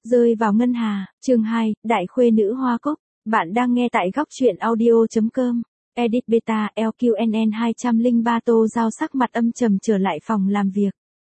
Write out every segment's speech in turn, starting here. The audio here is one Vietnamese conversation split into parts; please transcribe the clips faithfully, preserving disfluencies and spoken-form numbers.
Rơi vào ngân hà, chương hai, Đại khuê nữ Hoa Cốc. Bạn đang nghe tại góc truyện audio.com. Edit beta L Q N N hai không ba Tô Giao sắc mặt âm trầm trở lại phòng làm việc.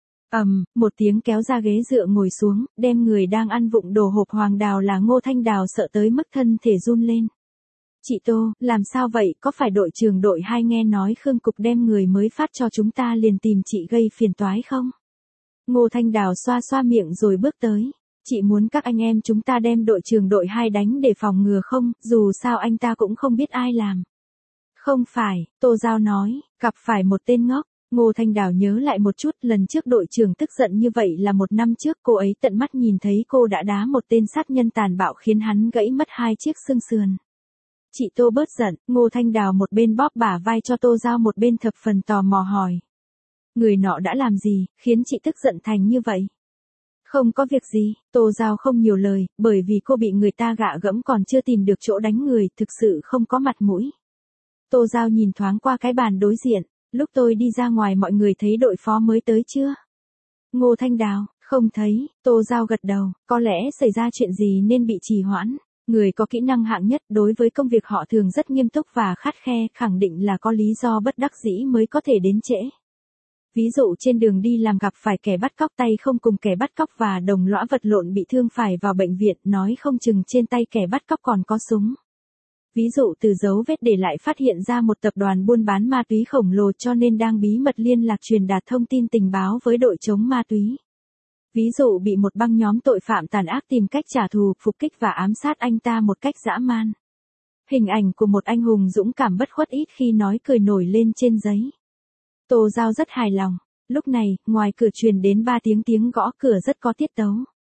Ầm, um, một tiếng kéo ra ghế dựa ngồi xuống, đem người đang ăn vụng đồ hộp hoàng đào là Ngô Thanh Đào sợ tới mức thân thể run lên. Chị Tô, làm sao vậy, có phải đội trưởng đội hai nghe nói Khương Cục đem người mới phát cho chúng ta liền tìm chị gây phiền toái không? Ngô Thanh Đào xoa xoa miệng rồi bước tới. Chị muốn các anh em chúng ta đem đội trưởng đội hai đánh để phòng ngừa không, dù sao anh ta cũng không biết ai làm. Không phải, Tô Giao nói, gặp phải một tên ngốc. Ngô Thanh Đào nhớ lại một chút, lần trước đội trưởng tức giận như vậy là một năm trước, cô ấy tận mắt nhìn thấy cô đã đá một tên sát nhân tàn bạo khiến hắn gãy mất hai chiếc xương sườn. Chị Tô bớt giận, Ngô Thanh Đào một bên bóp bả vai cho Tô Giao một bên thập phần tò mò hỏi. Người nọ đã làm gì, khiến chị tức giận thành như vậy? Không có việc gì, Tô Giao không nhiều lời, bởi vì cô bị người ta gạ gẫm còn chưa tìm được chỗ đánh người, thực sự không có mặt mũi. Tô Giao nhìn thoáng qua cái bàn đối diện, lúc tôi đi ra ngoài mọi người thấy đội phó mới tới chưa? Ngô Thanh Đào, không thấy, Tô Giao gật đầu, có lẽ xảy ra chuyện gì nên bị trì hoãn. Người có kỹ năng hạng nhất đối với công việc họ thường rất nghiêm túc và khắt khe, khẳng định là có lý do bất đắc dĩ mới có thể đến trễ. Ví dụ trên đường đi làm gặp phải kẻ bắt cóc tay không cùng kẻ bắt cóc và đồng lõa vật lộn bị thương phải vào bệnh viện, nói không chừng trên tay kẻ bắt cóc còn có súng. Ví dụ từ dấu vết để lại phát hiện ra một tập đoàn buôn bán ma túy khổng lồ cho nên đang bí mật liên lạc truyền đạt thông tin tình báo với đội chống ma túy. Ví dụ bị một băng nhóm tội phạm tàn ác tìm cách trả thù, phục kích và ám sát anh ta một cách dã man. Hình ảnh của một anh hùng dũng cảm bất khuất ít khi nói cười nổi lên trên giấy. Tô Giao rất hài lòng. Lúc này, ngoài cửa truyền đến ba tiếng tiếng gõ cửa rất có tiết tấu.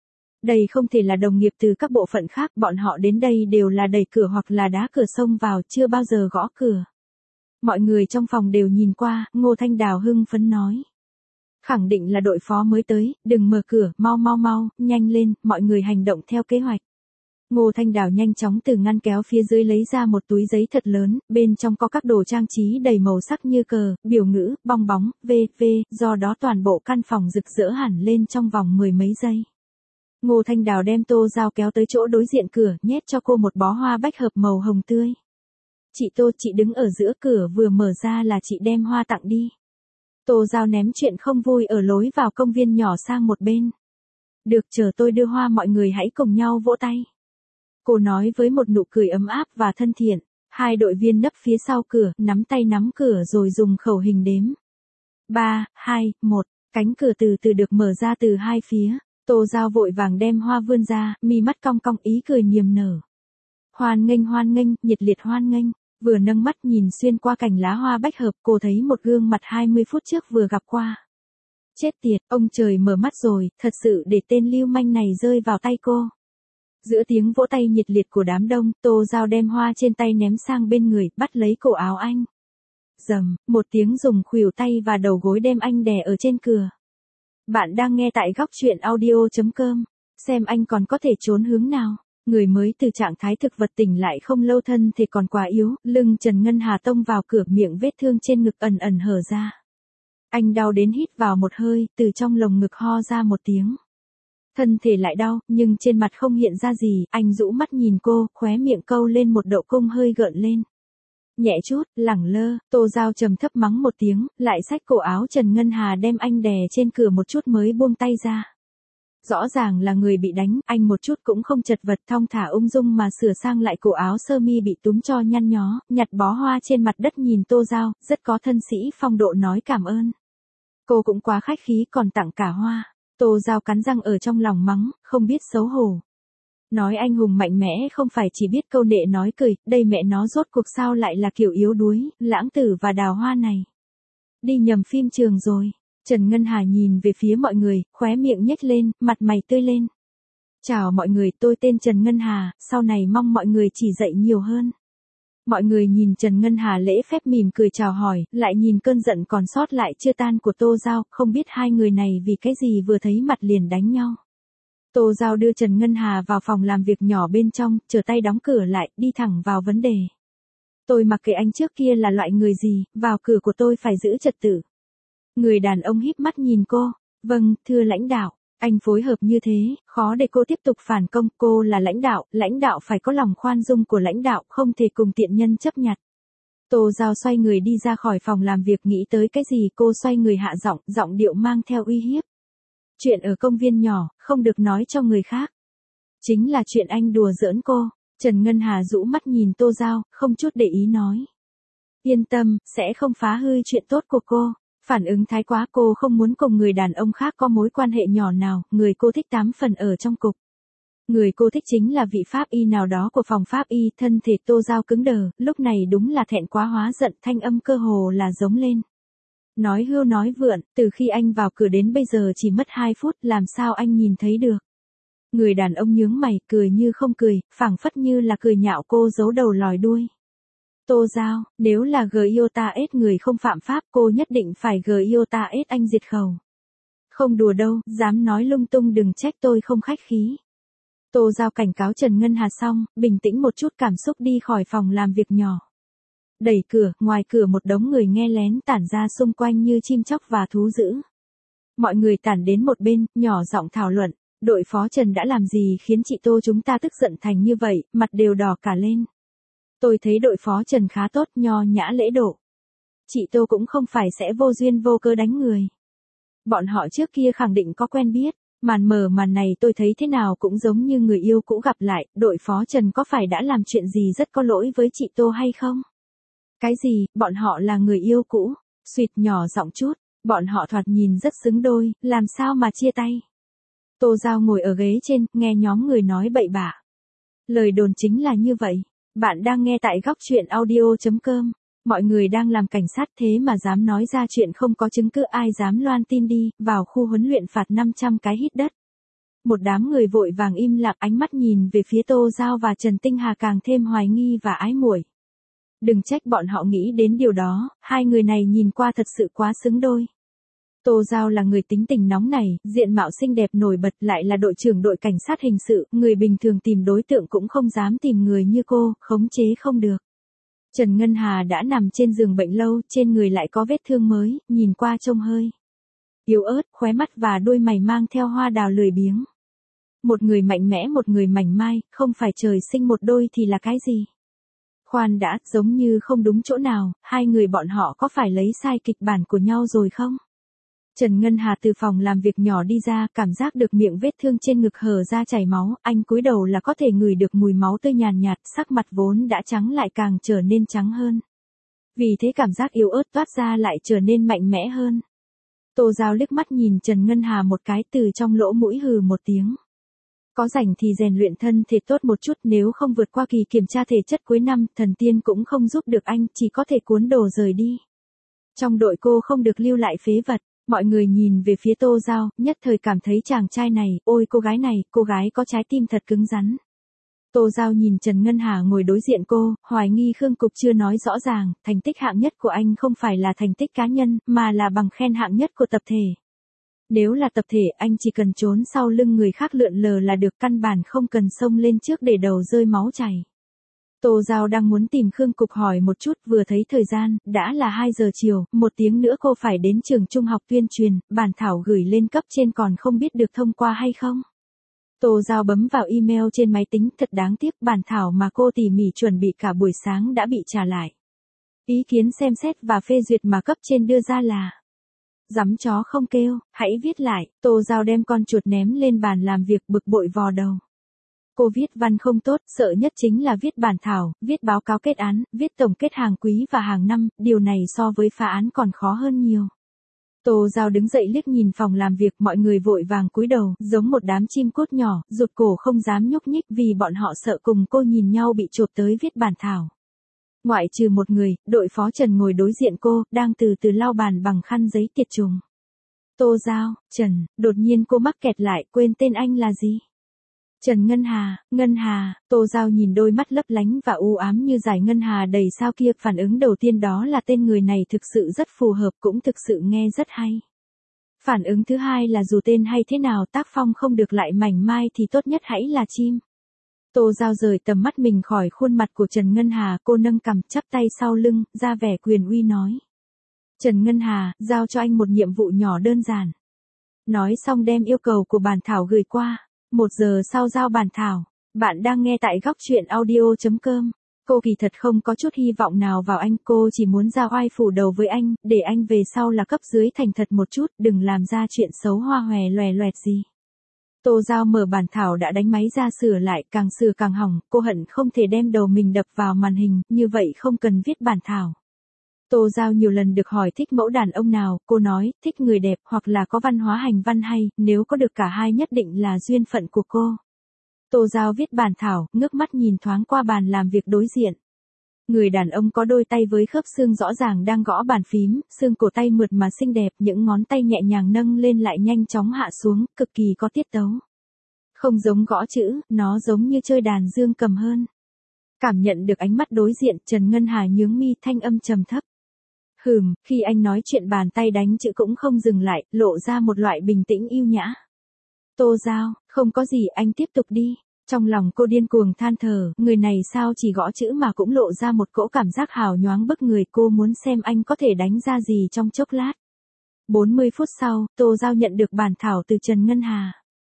Đây không thể là đồng nghiệp từ các bộ phận khác, bọn họ đến đây đều là đẩy cửa hoặc là đá cửa xông vào, chưa bao giờ gõ cửa. Mọi người trong phòng đều nhìn qua, Ngô Thanh Đào hưng phấn nói. Khẳng định là đội phó mới tới, đừng mở cửa, mau mau mau, nhanh lên, mọi người hành động theo kế hoạch. Ngô Thanh Đào nhanh chóng từ ngăn kéo phía dưới lấy ra một túi giấy thật lớn, bên trong có các đồ trang trí đầy màu sắc như cờ, biểu ngữ, bong bóng, vân vân, do đó toàn bộ căn phòng rực rỡ hẳn lên trong vòng mười mấy giây. Ngô Thanh Đào đem Tô Giao kéo tới chỗ đối diện cửa, nhét cho cô một bó hoa bách hợp màu hồng tươi. Chị Tô, chị đứng ở giữa cửa vừa mở ra là chị đem hoa tặng đi. Tô Giao ném chuyện không vui ở lối vào công viên nhỏ sang một bên. Được, chờ tôi đưa hoa mọi người hãy cùng nhau vỗ tay. Cô nói với một nụ cười ấm áp và thân thiện. Hai đội viên nấp phía sau cửa, nắm tay nắm cửa rồi dùng khẩu hình đếm. ba, hai, một, cánh cửa từ từ được mở ra từ hai phía. Tô Giao vội vàng đem hoa vươn ra, mi mắt cong cong ý cười niềm nở. Hoan nghênh hoan nghênh, nhiệt liệt hoan nghênh. Vừa nâng mắt nhìn xuyên qua cành lá hoa bách hợp, cô thấy một gương mặt hai mươi phút trước vừa gặp qua. Chết tiệt, ông trời mở mắt rồi, thật sự để tên lưu manh này rơi vào tay cô. Giữa tiếng vỗ tay nhiệt liệt của đám đông, Tô Giao đem hoa trên tay ném sang bên người, bắt lấy cổ áo anh. Rầm, một tiếng dùng khuỷu tay và đầu gối đem anh đè ở trên cửa. Bạn đang nghe tại góc truyện audio.com. Xem anh còn có thể trốn hướng nào. Người mới từ trạng thái thực vật tỉnh lại không lâu, thân thể còn quá yếu, lưng Trần Ngân Hà tông vào cửa, miệng vết thương trên ngực ẩn ẩn hở ra. Anh đau đến hít vào một hơi, từ trong lồng ngực ho ra một tiếng. Thân thể lại đau, nhưng trên mặt không hiện ra gì, anh rũ mắt nhìn cô, khóe miệng câu lên một độ cung hơi gợn lên. Nhẹ chút, lẳng lơ, Tô Giao trầm thấp mắng một tiếng, lại xách cổ áo Trần Ngân Hà đem anh đè trên cửa một chút mới buông tay ra. Rõ ràng là người bị đánh, anh một chút cũng không chật vật, thong thả ung dung mà sửa sang lại cổ áo sơ mi bị túm cho nhăn nhó, nhặt bó hoa trên mặt đất nhìn Tô Giao, rất có thân sĩ phong độ nói cảm ơn. Cô cũng quá khách khí còn tặng cả hoa. Tô Giao cắn răng ở trong lòng mắng, không biết xấu hổ. Nói anh hùng mạnh mẽ không phải chỉ biết câu nệ nói cười, đây mẹ nó rốt cuộc sao lại là kiểu yếu đuối, lãng tử và đào hoa này. Đi nhầm phim trường rồi. Trần Ngân Hà nhìn về phía mọi người, khóe miệng nhếch lên, mặt mày tươi lên. Chào mọi người, tôi tên Trần Ngân Hà, sau này mong mọi người chỉ dạy nhiều hơn. Mọi người nhìn Trần Ngân Hà lễ phép mỉm cười chào hỏi, lại nhìn cơn giận còn sót lại chưa tan của Tô Giao, không biết hai người này vì cái gì vừa thấy mặt liền đánh nhau. Tô Giao đưa Trần Ngân Hà vào phòng làm việc nhỏ bên trong, trở tay đóng cửa lại, đi thẳng vào vấn đề. Tôi mặc kệ anh trước kia là loại người gì, vào cửa của tôi phải giữ trật tự. Người đàn ông híp mắt nhìn cô. Vâng, thưa lãnh đạo. Anh phối hợp như thế, khó để cô tiếp tục phản công, cô là lãnh đạo, lãnh đạo phải có lòng khoan dung của lãnh đạo, không thể cùng tiện nhân chấp nhặt. Tô Giao xoay người đi ra khỏi phòng làm việc, nghĩ tới cái gì cô xoay người hạ giọng, giọng điệu mang theo uy hiếp. Chuyện ở công viên nhỏ, không được nói cho người khác. Chính là chuyện anh đùa giỡn cô. Trần Ngân Hà rũ mắt nhìn Tô Giao, không chút để ý nói. Yên tâm, sẽ không phá hư chuyện tốt của cô. Phản ứng thái quá, cô không muốn cùng người đàn ông khác có mối quan hệ nhỏ nào, người cô thích tám phần ở trong cục. Người cô thích chính là vị pháp y nào đó của phòng pháp y. Thân thể Tô Giao cứng đờ, lúc này đúng là thẹn quá hóa giận, thanh âm cơ hồ là giống lên. Nói hưu nói vượn, từ khi anh vào cửa đến bây giờ chỉ mất hai phút, làm sao anh nhìn thấy được. Người đàn ông nhướng mày, cười như không cười, phảng phất như là cười nhạo cô giấu đầu lòi đuôi. Tô Giao, nếu là Giota ết người không phạm pháp, cô nhất định phải Giota ết anh diệt khẩu. Không đùa đâu, dám nói lung tung đừng trách tôi không khách khí. Tô Giao cảnh cáo Trần Ngân Hà xong, bình tĩnh một chút cảm xúc đi khỏi phòng làm việc nhỏ. Đẩy cửa, ngoài cửa một đống người nghe lén tản ra xung quanh như chim chóc và thú dữ. Mọi người tản đến một bên, nhỏ giọng thảo luận, đội phó Trần đã làm gì khiến chị Tô chúng ta tức giận thành như vậy, mặt đều đỏ cả lên. Tôi thấy đội phó Trần khá tốt, nho nhã lễ độ. Chị Tô cũng không phải sẽ vô duyên vô cớ đánh người. Bọn họ trước kia khẳng định có quen biết, màn mờ màn này tôi thấy thế nào cũng giống như người yêu cũ gặp lại, đội phó Trần có phải đã làm chuyện gì rất có lỗi với chị Tô hay không? Cái gì, bọn họ là người yêu cũ, suýt nhỏ giọng chút, bọn họ thoạt nhìn rất xứng đôi, làm sao mà chia tay? Tô Giao ngồi ở ghế trên, nghe nhóm người nói bậy bạ. Lời đồn chính là như vậy. Bạn đang nghe tại góc chuyện audio chấm com. Mọi người đang làm cảnh sát thế mà dám nói ra chuyện không có chứng cứ, ai dám loan tin đi, vào khu huấn luyện phạt năm trăm cái hít đất. Một đám người vội vàng im lặng, ánh mắt nhìn về phía Tô Giao và Trần Tinh Hà càng thêm hoài nghi và ái muội. Đừng trách bọn họ nghĩ đến điều đó, hai người này nhìn qua thật sự quá xứng đôi. Tô Giao là người tính tình nóng này, diện mạo xinh đẹp nổi bật, lại là đội trưởng đội cảnh sát hình sự, người bình thường tìm đối tượng cũng không dám tìm người như cô, khống chế không được. Trần Ngân Hà đã nằm trên giường bệnh lâu, trên người lại có vết thương mới, nhìn qua trông hơi yếu ớt, khóe mắt và đôi mày mang theo hoa đào lười biếng. Một người mạnh mẽ, một người mảnh mai, không phải trời sinh một đôi thì là cái gì? Khoan đã, giống như không đúng chỗ nào, hai người bọn họ có phải lấy sai kịch bản của nhau rồi không? Trần Ngân Hà từ phòng làm việc nhỏ đi ra, cảm giác được miệng vết thương trên ngực hở ra chảy máu, anh cúi đầu là có thể ngửi được mùi máu tươi nhàn nhạt, sắc mặt vốn đã trắng lại càng trở nên trắng hơn. Vì thế cảm giác yếu ớt toát ra lại trở nên mạnh mẽ hơn. Tô Giao liếc mắt nhìn Trần Ngân Hà một cái, từ trong lỗ mũi hừ một tiếng. Có rảnh thì rèn luyện thân thể tốt một chút, nếu không vượt qua kỳ kiểm tra thể chất cuối năm, thần tiên cũng không giúp được anh, chỉ có thể cuốn đồ rời đi. Trong đội cô không được lưu lại phế vật. Mọi người nhìn về phía Tô Giao, nhất thời cảm thấy chàng trai này, ôi cô gái này, cô gái có trái tim thật cứng rắn. Tô Giao nhìn Trần Ngân Hà ngồi đối diện cô, hoài nghi Khương Cục chưa nói rõ ràng, thành tích hạng nhất của anh không phải là thành tích cá nhân, mà là bằng khen hạng nhất của tập thể. Nếu là tập thể, anh chỉ cần trốn sau lưng người khác lượn lờ là được, căn bản không cần xông lên trước để đầu rơi máu chảy. Tô Giao đang muốn tìm Khương Cục hỏi một chút, vừa thấy thời gian, đã là hai giờ chiều, một tiếng nữa cô phải đến trường trung học tuyên truyền, bản thảo gửi lên cấp trên còn không biết được thông qua hay không. Tô Giao bấm vào email trên máy tính, thật đáng tiếc, bản thảo mà cô tỉ mỉ chuẩn bị cả buổi sáng đã bị trả lại. Ý kiến xem xét và phê duyệt mà cấp trên đưa ra là: dắm chó không kêu, hãy viết lại. Tô Giao đem con chuột ném lên bàn làm việc, bực bội vò đầu. Cô viết văn không tốt, sợ nhất chính là viết bản thảo, viết báo cáo kết án, viết tổng kết hàng quý và hàng năm, điều này so với phá án còn khó hơn nhiều. Tô Giao đứng dậy liếc nhìn phòng làm việc, mọi người vội vàng cúi đầu, giống một đám chim cút nhỏ, rụt cổ không dám nhúc nhích vì bọn họ sợ cùng cô nhìn nhau bị chộp tới viết bản thảo. Ngoại trừ một người, đội phó Trần ngồi đối diện cô, đang từ từ lau bàn bằng khăn giấy tiệt trùng. Tô Giao, Trần, đột nhiên cô mắc kẹt lại, quên tên anh là gì? Trần Ngân Hà, Ngân Hà. Tô Giao nhìn đôi mắt lấp lánh và u ám như dải ngân hà đầy sao kia, phản ứng đầu tiên đó là tên người này thực sự rất phù hợp, cũng thực sự nghe rất hay. Phản ứng thứ hai là dù tên hay thế nào, tác phong không được lại mảnh mai thì tốt nhất hãy là chim. Tô Giao rời tầm mắt mình khỏi khuôn mặt của Trần Ngân Hà, cô nâng cằm, chắp tay sau lưng, ra vẻ quyền uy nói. Trần Ngân Hà, giao cho anh một nhiệm vụ nhỏ đơn giản. Nói xong đem yêu cầu của bản thảo gửi qua. Một giờ sau giao bản thảo. Bạn đang nghe tại góc chuyện audio chấm com. Cô kỳ thật không có chút hy vọng nào vào anh, cô chỉ muốn ra oai phủ đầu với anh, để anh về sau là cấp dưới thành thật một chút, đừng làm ra chuyện xấu hoa hòe loè loẹt gì. Tô Giao mở bản thảo đã đánh máy ra sửa lại, càng sửa càng hỏng, cô hận không thể đem đầu mình đập vào màn hình, như vậy không cần viết bản thảo. Tô Giao nhiều lần được hỏi thích mẫu đàn ông nào, cô nói, thích người đẹp hoặc là có văn hóa hành văn hay, nếu có được cả hai nhất định là duyên phận của cô. Tô Giao viết bản thảo, ngước mắt nhìn thoáng qua bàn làm việc đối diện. Người đàn ông có đôi tay với khớp xương rõ ràng đang gõ bàn phím, xương cổ tay mượt mà xinh đẹp, những ngón tay nhẹ nhàng nâng lên lại nhanh chóng hạ xuống, cực kỳ có tiết tấu. Không giống gõ chữ, nó giống như chơi đàn dương cầm hơn. Cảm nhận được ánh mắt đối diện, Trần Ngân Hà nhướng mi, thanh âm trầm thấp. Hừm, khi anh nói chuyện bàn tay đánh chữ cũng không dừng lại, lộ ra một loại bình tĩnh yêu nhã. Tô Giao, không có gì, anh tiếp tục đi. Trong lòng cô điên cuồng than thở, người này sao chỉ gõ chữ mà cũng lộ ra một cỗ cảm giác hào nhoáng bức người, cô muốn xem anh có thể đánh ra gì trong chốc lát. bốn mươi phút sau, Tô Giao nhận được bản thảo từ Trần Ngân Hà.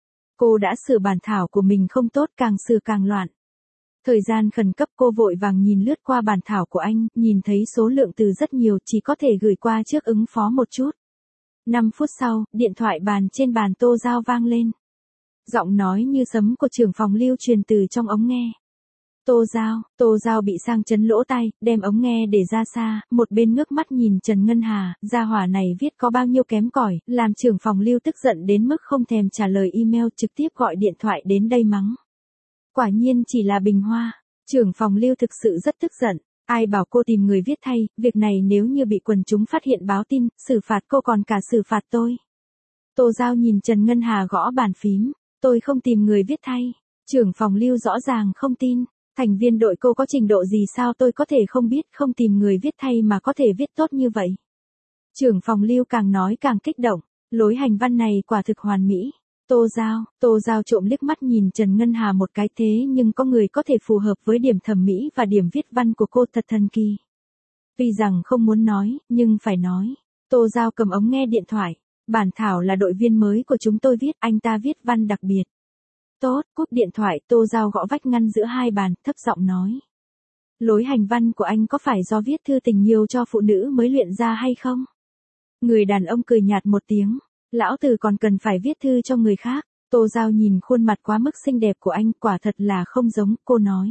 Cô đã sửa bản thảo của mình không tốt, càng sửa càng loạn. Thời gian khẩn cấp, cô vội vàng nhìn lướt qua bản thảo của anh, nhìn thấy số lượng từ rất nhiều, chỉ có thể gửi qua trước ứng phó một chút. năm phút sau, điện thoại bàn trên bàn Tô Giao vang lên. Giọng nói như sấm của trưởng phòng Lưu truyền từ trong ống nghe. Tô Giao, Tô Giao bị sang chấn lỗ tai, đem ống nghe để ra xa, một bên ngước mắt nhìn Trần Ngân Hà, gia hỏa này viết có bao nhiêu kém cỏi, làm trưởng phòng Lưu tức giận đến mức không thèm trả lời email, trực tiếp gọi điện thoại đến đây mắng. Quả nhiên chỉ là bình hoa, trưởng phòng Lưu thực sự rất tức giận, ai bảo cô tìm người viết thay, việc này nếu như bị quần chúng phát hiện báo tin, xử phạt cô còn cả xử phạt tôi. Tô Giao nhìn Trần Ngân Hà gõ bàn phím. Tôi không tìm người viết thay. Trưởng phòng Lưu rõ ràng không tin. Thành viên đội cô có trình độ gì sao tôi có thể không biết, không tìm người viết thay mà có thể viết tốt như vậy. Trưởng phòng Lưu càng nói càng kích động. Lối hành văn này quả thực hoàn mỹ. Tô Giao, Tô Giao trộm liếc mắt nhìn Trần Ngân Hà một cái, thế nhưng có người có thể phù hợp với điểm thẩm mỹ và điểm viết văn của cô, thật thần kỳ. Tuy rằng không muốn nói, nhưng phải nói. Tô Giao cầm ống nghe điện thoại. Bản thảo là đội viên mới của chúng tôi viết, anh ta viết văn đặc biệt. Tốt, cúp điện thoại, Tô Giao gõ vách ngăn giữa hai bàn, thấp giọng nói. Lối hành văn của anh có phải do viết thư tình nhiều cho phụ nữ mới luyện ra hay không? Người đàn ông cười nhạt một tiếng. Lão tử còn cần phải viết thư cho người khác. Tô Giao nhìn khuôn mặt quá mức xinh đẹp của anh, quả thật là không giống, cô nói.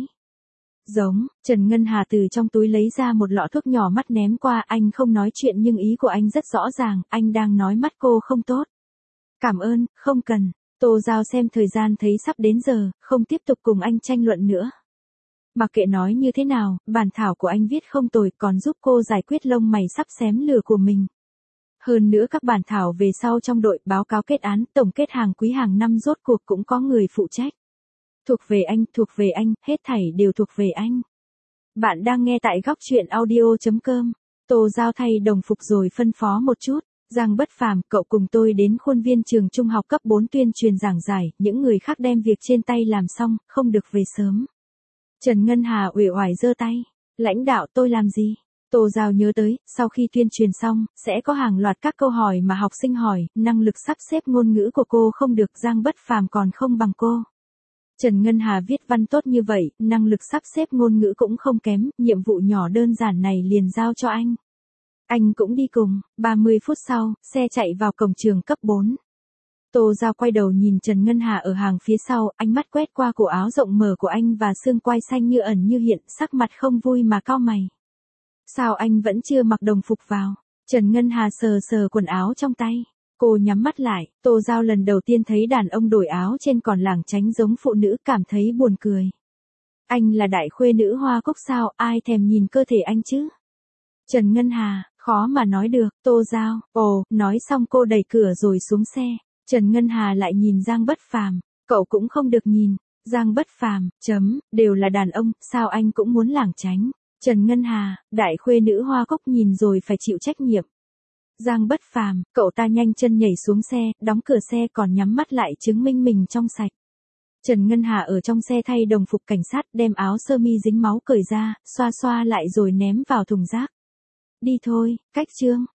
Giống, Trần Ngân Hà từ trong túi lấy ra một lọ thuốc nhỏ, mắt ném qua, anh không nói chuyện nhưng ý của anh rất rõ ràng, anh đang nói mắt cô không tốt. Cảm ơn, không cần. Tô Giao xem thời gian thấy sắp đến giờ, không tiếp tục cùng anh tranh luận nữa. Mặc kệ nói như thế nào, bản thảo của anh viết không tồi, còn giúp cô giải quyết lông mày sắp xém lửa của mình. Hơn nữa các bản thảo về sau trong đội, báo cáo kết án, tổng kết hàng quý hàng năm rốt cuộc cũng có người phụ trách. Thuộc về anh, thuộc về anh, hết thảy đều thuộc về anh. Bạn đang nghe tại góc chuyện audio chấm com. Tô Giao thay đồng phục rồi phân phó một chút. Giang Bất Phàm, cậu cùng tôi đến khuôn viên trường trung học cấp bốn tuyên truyền giảng giải, những người khác đem việc trên tay làm xong, không được về sớm. Trần Ngân Hà uể oải giơ tay. Lãnh đạo, tôi làm gì? Tô Giao nhớ tới, sau khi tuyên truyền xong, sẽ có hàng loạt các câu hỏi mà học sinh hỏi, năng lực sắp xếp ngôn ngữ của cô không được, Giang Bất Phàm còn không bằng cô. Trần Ngân Hà viết văn tốt như vậy, năng lực sắp xếp ngôn ngữ cũng không kém, nhiệm vụ nhỏ đơn giản này liền giao cho anh. Anh cũng đi cùng, ba mươi phút sau, xe chạy vào cổng trường cấp bốn. Tô Giao quay đầu nhìn Trần Ngân Hà ở hàng phía sau, ánh mắt quét qua cổ áo rộng mở của anh và xương quai xanh như ẩn như hiện, sắc mặt không vui mà cau mày. Sao anh vẫn chưa mặc đồng phục vào? Trần Ngân Hà sờ sờ quần áo trong tay. Cô nhắm mắt lại, Tô Giao lần đầu tiên thấy đàn ông đổi áo trên còn lảng tránh giống phụ nữ, cảm thấy buồn cười. Anh là đại khuê nữ Hoa Cúc sao, ai thèm nhìn cơ thể anh chứ? Trần Ngân Hà, khó mà nói được, Tô Giao, ồ, nói xong cô đẩy cửa rồi xuống xe. Trần Ngân Hà lại nhìn Giang Bất Phàm, cậu cũng không được nhìn. Giang Bất Phàm, chấm, đều là đàn ông, sao anh cũng muốn lảng tránh? Trần Ngân Hà, đại khuê nữ Hoa Cúc nhìn rồi phải chịu trách nhiệm. Giang Bất Phàm, cậu ta nhanh chân nhảy xuống xe, đóng cửa xe còn nhắm mắt lại chứng minh mình trong sạch. Trần Ngân Hà ở trong xe thay đồng phục cảnh sát, đem áo sơ mi dính máu cởi ra, xoa xoa lại rồi ném vào thùng rác. Đi thôi, cách chương.